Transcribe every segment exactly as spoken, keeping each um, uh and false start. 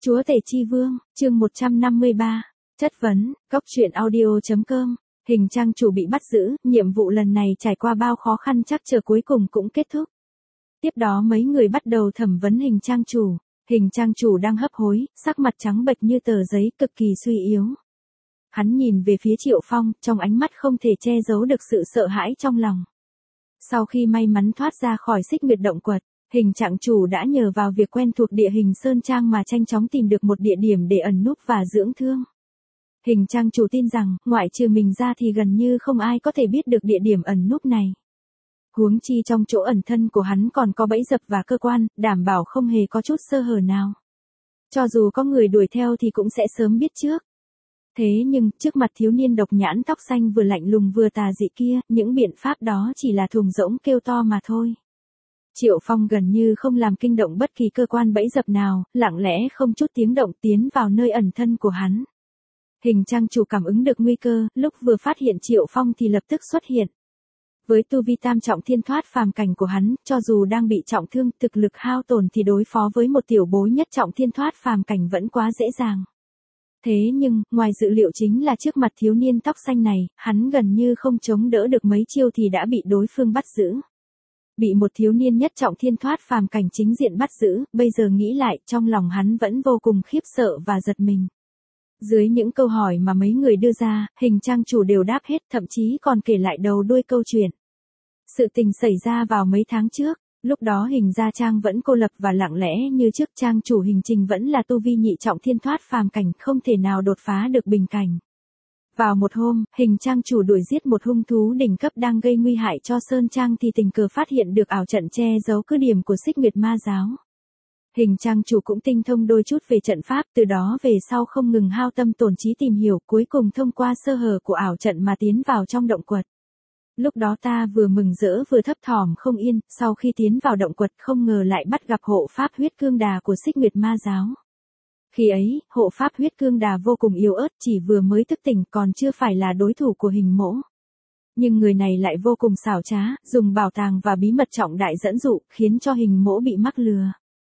Chúa Tể Chi Vương, chương một trăm năm mươi ba. Chất vấn, cốc truyện audio chấm com. Hình trang chủ bị bắt giữ, nhiệm vụ lần này trải qua bao khó khăn chắc chờ cuối cùng cũng kết thúc. Tiếp đó mấy người bắt đầu thẩm vấn hình trang chủ. Hình trang chủ đang hấp hối, sắc mặt trắng bệch như tờ giấy, cực kỳ suy yếu. Hắn nhìn về phía Triệu Phong, trong ánh mắt không thể che giấu được sự sợ hãi trong lòng. Sau khi may mắn thoát ra khỏi Xích Nguyệt động quật, hình trạng chủ đã nhờ vào việc quen thuộc địa hình Sơn Trang mà nhanh chóng tìm được một địa điểm để ẩn núp và dưỡng thương. Hình trang chủ tin rằng, ngoại trừ mình ra thì gần như không ai có thể biết được địa điểm ẩn núp này. Huống chi trong chỗ ẩn thân của hắn còn có bẫy dập và cơ quan, đảm bảo không hề có chút sơ hở nào. Cho dù có người đuổi theo thì cũng sẽ sớm biết trước. Thế nhưng, trước mặt thiếu niên độc nhãn tóc xanh vừa lạnh lùng vừa tà dị kia, những biện pháp đó chỉ là thùng rỗng kêu to mà thôi. Triệu Phong gần như không làm kinh động bất kỳ cơ quan bẫy dập nào, lặng lẽ không chút tiếng động tiến vào nơi ẩn thân của hắn. Hình trang chủ cảm ứng được nguy cơ, lúc vừa phát hiện Triệu Phong thì lập tức xuất hiện. Với tu vi tam trọng thiên thoát phàm cảnh của hắn, cho dù đang bị trọng thương, thực lực hao tổn thì đối phó với một tiểu bối nhất trọng thiên thoát phàm cảnh vẫn quá dễ dàng. Thế nhưng, ngoài dự liệu chính là trước mặt thiếu niên tóc xanh này, hắn gần như không chống đỡ được mấy chiêu thì đã bị đối phương bắt giữ. Bị một thiếu niên nhất trọng thiên thoát phàm cảnh chính diện bắt giữ, bây giờ nghĩ lại, trong lòng hắn vẫn vô cùng khiếp sợ và giật mình. Dưới những câu hỏi mà mấy người đưa ra, hình trang chủ đều đáp hết, thậm chí còn kể lại đầu đuôi câu chuyện. Sự tình xảy ra vào mấy tháng trước, lúc đó hình gia trang vẫn cô lập và lặng lẽ như trước, trang chủ hình trình vẫn là tu vi nhị trọng thiên thoát phàm cảnh, không thể nào đột phá được bình cảnh. Vào một hôm, hình trang chủ đuổi giết một hung thú đỉnh cấp đang gây nguy hại cho Sơn Trang thì tình cờ phát hiện được ảo trận che giấu cứ điểm của Xích Nguyệt Ma Giáo. Hình trang chủ cũng tinh thông đôi chút về trận pháp, từ đó về sau không ngừng hao tâm tổn trí tìm hiểu, cuối cùng thông qua sơ hở của ảo trận mà tiến vào trong động quật. Lúc đó ta vừa mừng rỡ vừa thấp thỏm không yên, sau khi tiến vào động quật không ngờ lại bắt gặp hộ pháp huyết cương đà của Xích Nguyệt Ma Giáo. Khi ấy, hộ pháp huyết cương đà vô cùng yếu ớt, chỉ vừa mới thức tỉnh còn chưa phải là đối thủ của hình mỗ. Nhưng người này lại vô cùng xảo trá, dùng bảo tàng và bí mật trọng đại dẫn dụ, khiến cho hình mỗ bị mắc lừa.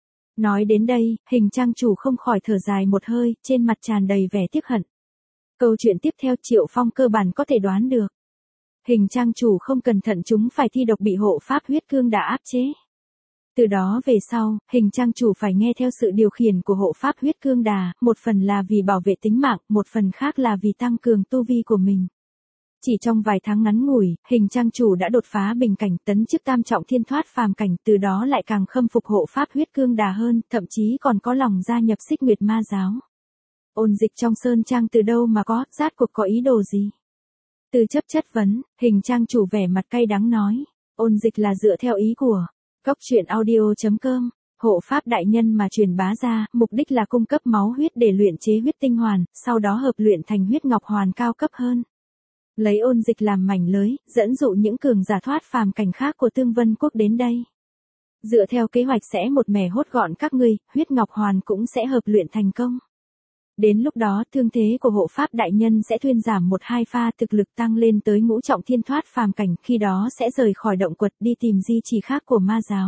Nói đến đây, hình trang chủ không khỏi thở dài một hơi, trên mặt tràn đầy vẻ tiếc hận. Câu chuyện tiếp theo Triệu Phong cơ bản có thể đoán được. Hình trang chủ không cẩn thận chúng phải thi độc bị hộ pháp huyết cương đà áp chế. Từ đó về sau, hình trang chủ phải nghe theo sự điều khiển của hộ pháp huyết cương đà, một phần là vì bảo vệ tính mạng, một phần khác là vì tăng cường tu vi của mình. Chỉ trong vài tháng ngắn ngủi, hình trang chủ đã đột phá bình cảnh tấn chức tam trọng thiên thoát phàm cảnh, từ đó lại càng khâm phục hộ pháp huyết cương đà hơn, thậm chí còn có lòng gia nhập Xích Nguyệt Ma Giáo. Ôn Dịch trong Sơn Trang từ đâu mà có, rốt cuộc có ý đồ gì? Từ chấp chất vấn, hình trang chủ vẻ mặt cay đắng nói, Ôn Dịch là dựa theo ý của cốc truyện audio chấm com, hộ pháp đại nhân mà truyền bá ra, mục đích là cung cấp máu huyết để luyện chế huyết tinh hoàn, sau đó hợp luyện thành huyết ngọc hoàn cao cấp hơn. Lấy Ôn Dịch làm mảnh lưới, dẫn dụ những cường giả thoát phàm cảnh khác của Tương Vân Quốc đến đây. Dựa theo kế hoạch sẽ một mẻ hốt gọn các ngươi, huyết ngọc hoàn cũng sẽ hợp luyện thành công. Đến lúc đó thương thế của hộ pháp đại nhân sẽ thuyên giảm một hai pha, thực lực tăng lên tới ngũ trọng thiên thoát phàm cảnh, khi đó sẽ rời khỏi động quật đi tìm di chỉ khác của ma giáo.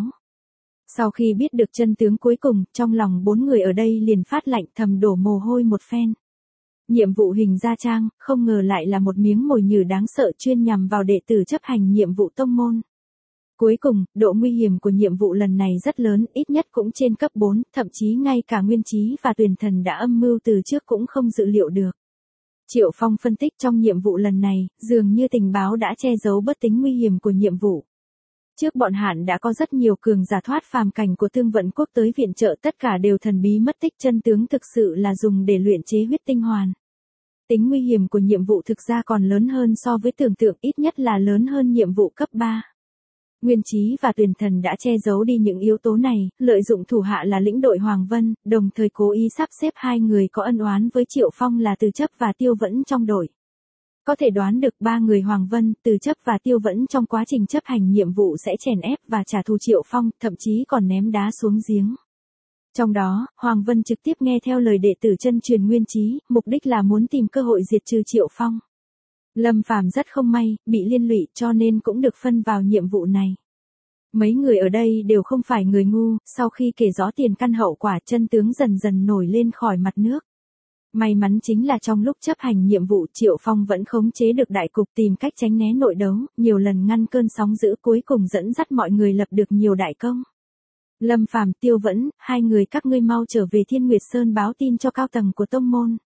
Sau khi biết được chân tướng cuối cùng, trong lòng bốn người ở đây liền phát lạnh, thầm đổ mồ hôi một phen. Nhiệm vụ hình gia trang, không ngờ lại là một miếng mồi nhử đáng sợ chuyên nhằm vào đệ tử chấp hành nhiệm vụ tông môn. Cuối cùng, độ nguy hiểm của nhiệm vụ lần này rất lớn, ít nhất cũng trên cấp bốn, thậm chí ngay cả Nguyên Chí và Tuyền Thần đã âm mưu từ trước cũng không dự liệu được. Triệu Phong phân tích trong nhiệm vụ lần này, dường như tình báo đã che giấu bất tính nguy hiểm của nhiệm vụ. Trước bọn hạn đã có rất nhiều cường giả thoát phàm cảnh của Tương Vận Quốc tới viện trợ, tất cả đều thần bí mất tích, chân tướng thực sự là dùng để luyện chế huyết tinh hoàn. Tính nguy hiểm của nhiệm vụ thực ra còn lớn hơn so với tưởng tượng, ít nhất là lớn hơn nhiệm vụ cấp ba. Nguyên Chí và Tuyền Thần đã che giấu đi những yếu tố này, lợi dụng thủ hạ là lĩnh đội Hoàng Vân, đồng thời cố ý sắp xếp hai người có ân oán với Triệu Phong là Từ Chấp và Tiêu Vẫn trong đội. Có thể đoán được ba người Hoàng Vân, Từ Chấp và Tiêu Vẫn trong quá trình chấp hành nhiệm vụ sẽ chèn ép và trả thù Triệu Phong, thậm chí còn ném đá xuống giếng. Trong đó, Hoàng Vân trực tiếp nghe theo lời đệ tử chân truyền Nguyên Chí, mục đích là muốn tìm cơ hội diệt trừ Triệu Phong. Lâm Phàm rất không may, bị liên lụy cho nên cũng được phân vào nhiệm vụ này. Mấy người ở đây đều không phải người ngu, sau khi kể rõ tiền căn hậu quả chân tướng dần dần nổi lên khỏi mặt nước. May mắn chính là trong lúc chấp hành nhiệm vụ Triệu Phong vẫn khống chế được đại cục tìm cách tránh né nội đấu, nhiều lần ngăn cơn sóng dữ cuối cùng dẫn dắt mọi người lập được nhiều đại công. Lâm Phàm, Tiêu Vẫn, hai người các ngươi mau trở về Thiên Nguyệt Sơn báo tin cho cao tầng của tông môn.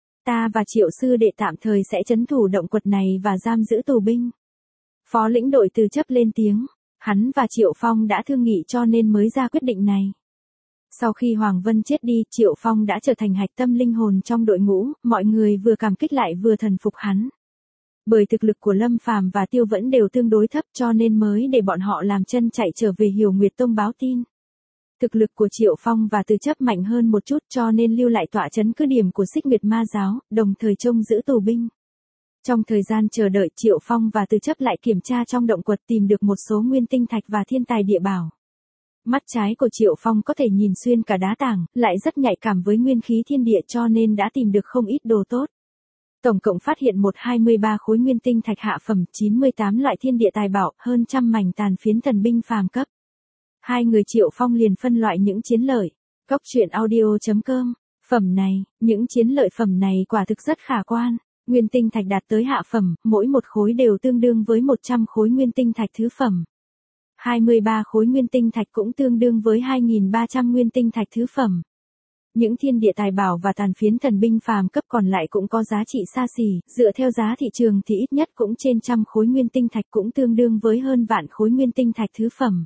Ta và Triệu sư đệ tạm thời sẽ trấn thủ động quật này và giam giữ tù binh. Phó lĩnh đội Từ Chấp lên tiếng, hắn và Triệu Phong đã thương nghị cho nên mới ra quyết định này. Sau khi Hoàng Vân chết đi, Triệu Phong đã trở thành hạch tâm linh hồn trong đội ngũ, mọi người vừa cảm kích lại vừa thần phục hắn. Bởi thực lực của Lâm Phàm và Tiêu Vẫn đều tương đối thấp cho nên mới để bọn họ làm chân chạy trở về Hiểu Nguyệt Tông báo tin. Thực lực của Triệu Phong và Từ Chấp mạnh hơn một chút cho nên lưu lại tọa trấn cứ điểm của Xích Nguyệt Ma Giáo, đồng thời trông giữ tù binh. Trong thời gian chờ đợi Triệu Phong và Từ Chấp lại kiểm tra trong động quật tìm được một số nguyên tinh thạch và thiên tài địa bảo. Mắt trái của Triệu Phong có thể nhìn xuyên cả đá tảng, lại rất nhạy cảm với nguyên khí thiên địa cho nên đã tìm được không ít đồ tốt. Tổng cộng phát hiện một trăm hai mươi ba khối nguyên tinh thạch hạ phẩm, chín mươi tám loại thiên địa tài bảo, hơn trăm mảnh tàn phiến thần binh phàm cấp. Hai người Triệu Phong liền phân loại những chiến lợi. Cốc truyện audio chấm com. Phẩm này, những chiến lợi phẩm này quả thực rất khả quan. Nguyên tinh thạch đạt tới hạ phẩm, mỗi một khối đều tương đương với một trăm khối nguyên tinh thạch thứ phẩm. hai mươi ba khối nguyên tinh thạch cũng tương đương với hai nghìn ba trăm nguyên tinh thạch thứ phẩm. Những thiên địa tài bảo và tàn phiến thần binh phàm cấp còn lại cũng có giá trị xa xỉ, dựa theo giá thị trường thì ít nhất cũng trên trăm khối nguyên tinh thạch cũng tương đương với hơn vạn khối nguyên tinh thạch thứ phẩm.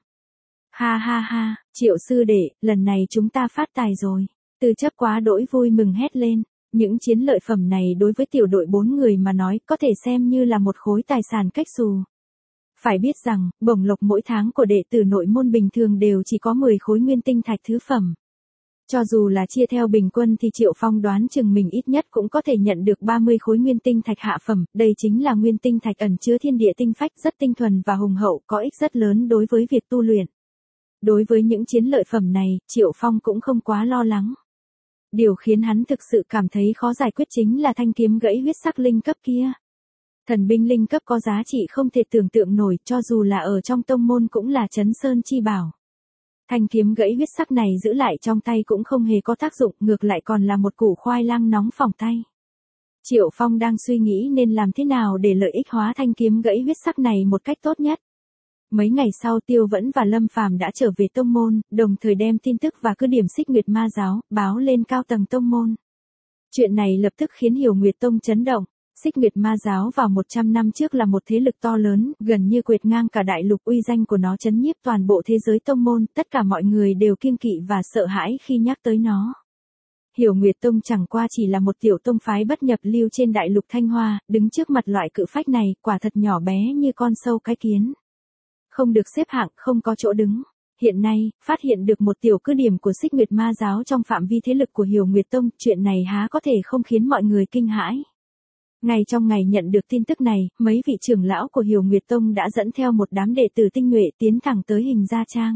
Ha ha ha, Triệu sư đệ, lần này chúng ta phát tài rồi. Từ Chấp quá đỗi vui mừng hét lên. Những chiến lợi phẩm này đối với tiểu đội bốn người mà nói có thể xem như là một khối tài sản cách xù. Phải biết rằng, bổng lộc mỗi tháng của đệ tử nội môn bình thường đều chỉ có mười khối nguyên tinh thạch thứ phẩm. Cho dù là chia theo bình quân thì Triệu Phong đoán chừng mình ít nhất cũng có thể nhận được ba mươi khối nguyên tinh thạch hạ phẩm, đây chính là nguyên tinh thạch ẩn chứa thiên địa tinh phách rất tinh thuần và hùng hậu, có ích rất lớn đối với việc tu luyện. Đối với những chiến lợi phẩm này, Triệu Phong cũng không quá lo lắng. Điều khiến hắn thực sự cảm thấy khó giải quyết chính là thanh kiếm gãy huyết sắc linh cấp kia. Thần binh linh cấp có giá trị không thể tưởng tượng nổi, cho dù là ở trong tông môn cũng là trấn sơn chi bảo. Thanh kiếm gãy huyết sắc này giữ lại trong tay cũng không hề có tác dụng, ngược lại còn là một củ khoai lang nóng phỏng tay. Triệu Phong đang suy nghĩ nên làm thế nào để lợi ích hóa thanh kiếm gãy huyết sắc này một cách tốt nhất. Mấy ngày sau Tiêu Vẫn và Lâm Phàm đã trở về tông môn, đồng thời đem tin tức và cứ điểm Xích Nguyệt Ma Giáo, báo lên cao tầng tông môn. Chuyện này lập tức khiến Hiểu Nguyệt Tông chấn động. Xích Nguyệt Ma Giáo vào một trăm năm trước là một thế lực to lớn, gần như quệt ngang cả đại lục, uy danh của nó chấn nhiếp toàn bộ thế giới tông môn, tất cả mọi người đều kiêng kỵ và sợ hãi khi nhắc tới nó. Hiểu Nguyệt Tông chẳng qua chỉ là một tiểu tông phái bất nhập lưu trên đại lục Thanh Hoa, đứng trước mặt loại cự phách này, quả thật nhỏ bé như con sâu cái kiến. Không được xếp hạng, không có chỗ đứng. Hiện nay, phát hiện được một tiểu cứ điểm của Xích Nguyệt Ma Giáo trong phạm vi thế lực của Hiểu Nguyệt Tông, chuyện này há có thể không khiến mọi người kinh hãi. Ngay trong ngày nhận được tin tức này, mấy vị trưởng lão của Hiểu Nguyệt Tông đã dẫn theo một đám đệ tử tinh nhuệ tiến thẳng tới Hình Gia Trang.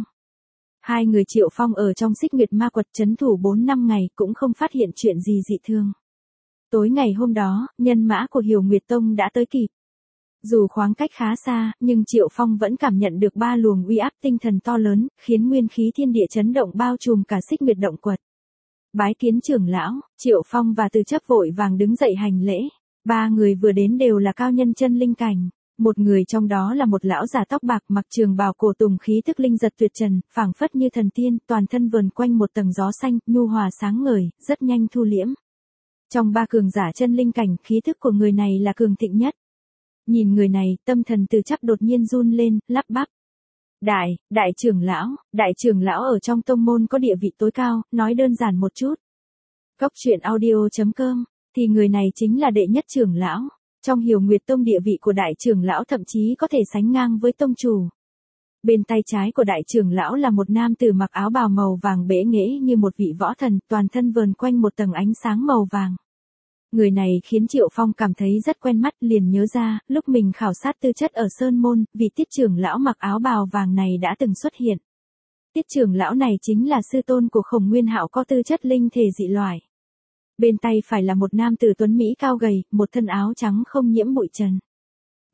Hai người Triệu Phong ở trong Xích Nguyệt Ma Quật trấn thủ bốn năm ngày cũng không phát hiện chuyện gì dị thương. Tối ngày hôm đó, nhân mã của Hiểu Nguyệt Tông đã tới kịp. Dù khoảng cách khá xa, nhưng Triệu Phong vẫn cảm nhận được ba luồng uy áp tinh thần to lớn, khiến nguyên khí thiên địa chấn động bao trùm cả Xích Nguyệt động quật. Bái kiến trưởng lão, Triệu Phong và Từ Chấp vội vàng đứng dậy hành lễ. Ba người vừa đến đều là cao nhân chân linh cảnh. Một người trong đó là một lão già tóc bạc mặc trường bào cổ tùng, khí tức linh giật tuyệt trần, phảng phất như thần tiên, toàn thân vờn quanh một tầng gió xanh, nhu hòa sáng ngời, rất nhanh thu liễm. Trong ba cường giả chân linh cảnh, khí tức của người này là cường thịnh nhất. Nhìn người này, tâm thần Từ Chấp đột nhiên run lên, lắp bắp. Đại, đại trưởng lão, đại trưởng lão ở trong tông môn có địa vị tối cao, nói đơn giản một chút. Cốc truyện audio chấm com, thì người này chính là đệ nhất trưởng lão. Trong Hiểu Nguyệt Tông địa vị của đại trưởng lão thậm chí có thể sánh ngang với tông chủ. Bên tay trái của đại trưởng lão là một nam tử mặc áo bào màu vàng bẽ nghễ như một vị võ thần, toàn thân vờn quanh một tầng ánh sáng màu vàng. Người này khiến Triệu Phong cảm thấy rất quen mắt, liền nhớ ra, lúc mình khảo sát tư chất ở Sơn Môn, vị Tiết trưởng lão mặc áo bào vàng này đã từng xuất hiện. Tiết trưởng lão này chính là sư tôn của Khổng Nguyên Hạo, có tư chất linh thể dị loại. Bên tay phải là một nam tử tuấn mỹ cao gầy, một thân áo trắng không nhiễm bụi trần.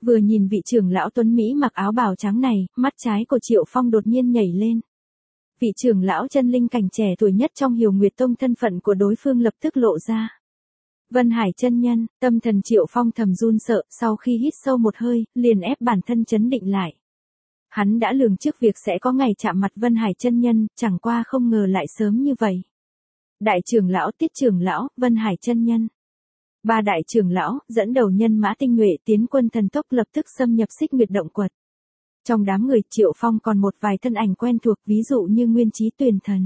Vừa nhìn vị trưởng lão tuấn Mỹ mặc áo bào trắng này, mắt trái của Triệu Phong đột nhiên nhảy lên. Vị trưởng lão chân linh cảnh trẻ tuổi nhất trong Hiều Nguyệt Tông, thân phận của đối phương lập tức lộ ra. Vân Hải chân nhân, tâm thần Triệu Phong thầm run sợ, sau khi hít sâu một hơi, liền ép bản thân trấn định lại. Hắn đã lường trước việc sẽ có ngày chạm mặt Vân Hải chân nhân, chẳng qua không ngờ lại sớm như vậy. Đại trưởng lão, Tiết trưởng lão, Vân Hải chân nhân. Ba đại trưởng lão, dẫn đầu nhân mã tinh nhuệ tiến quân thần tốc lập tức xâm nhập Xích Nguyệt động quật. Trong đám người Triệu Phong còn một vài thân ảnh quen thuộc, ví dụ như Nguyên Chí, Tuyền Thần.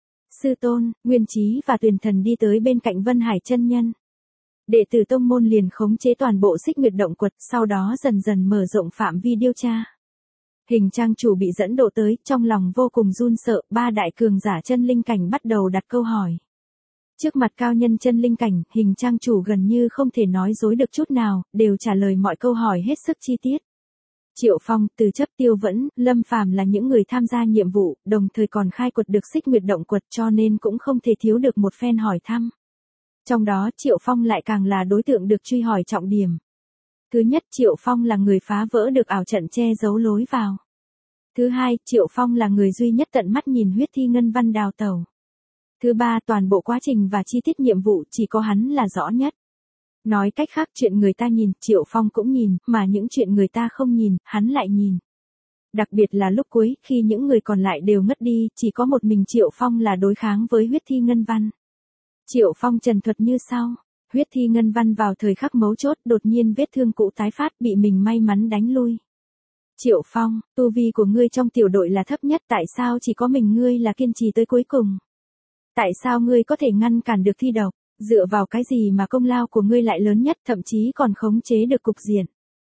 Sư tôn, Nguyên Chí và Tuyền Thần đi tới bên cạnh Vân Hải chân nhân. Đệ tử tông môn liền khống chế toàn bộ Xích Nguyệt động quật, sau đó dần dần mở rộng phạm vi điều tra. Hình trang chủ bị dẫn độ tới, trong lòng vô cùng run sợ, ba đại cường giả chân linh cảnh bắt đầu đặt câu hỏi. Trước mặt cao nhân chân linh cảnh, hình trang chủ gần như không thể nói dối được chút nào, đều trả lời mọi câu hỏi hết sức chi tiết. Triệu Phong, Từ Chấp, Tiêu Vẫn, Lâm Phàm là những người tham gia nhiệm vụ, đồng thời còn khai quật được Xích Nguyệt động quật, cho nên cũng không thể thiếu được một phen hỏi thăm. Trong đó Triệu Phong lại càng là đối tượng được truy hỏi trọng điểm. Thứ nhất, Triệu Phong là người phá vỡ được ảo trận che giấu lối vào. Thứ hai, Triệu Phong là người duy nhất tận mắt nhìn huyết thi ngân văn đào tẩu. Thứ ba, toàn bộ quá trình và chi tiết nhiệm vụ chỉ có hắn là rõ nhất. Nói cách khác, chuyện người ta nhìn, Triệu Phong cũng nhìn, mà những chuyện người ta không nhìn, hắn lại nhìn. Đặc biệt là lúc cuối, khi những người còn lại đều ngất đi, chỉ có một mình Triệu Phong là đối kháng với huyết thi ngân văn. Triệu Phong trần thuật như sau. Huyết thi ngân văn vào thời khắc mấu chốt, đột nhiên vết thương cũ tái phát, bị mình may mắn đánh lui. Triệu Phong, tu vi của ngươi trong tiểu đội là thấp nhất, tại sao chỉ có mình ngươi là kiên trì tới cuối cùng? Tại sao ngươi có thể ngăn cản được thi độc? Dựa vào cái gì mà công lao của ngươi lại lớn nhất, thậm chí còn khống chế được cục diện?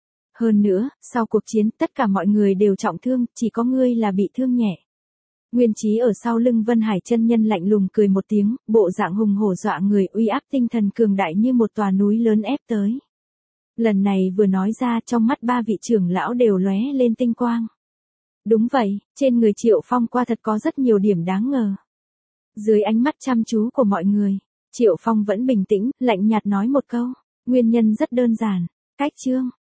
Hơn nữa, sau cuộc chiến, tất cả mọi người đều trọng thương, chỉ có ngươi là bị thương nhẹ. Nguyên Chí ở sau lưng Vân Hải chân nhân lạnh lùng cười một tiếng, bộ dạng hùng hổ dọa người, uy áp tinh thần cường đại như một tòa núi lớn ép tới. Lần này vừa nói ra, trong mắt ba vị trưởng lão đều lóe lên tinh quang. Đúng vậy, trên người Triệu Phong qua thật có rất nhiều điểm đáng ngờ. Dưới ánh mắt chăm chú của mọi người, Triệu Phong vẫn bình tĩnh, lạnh nhạt nói một câu, nguyên nhân rất đơn giản, cách chương.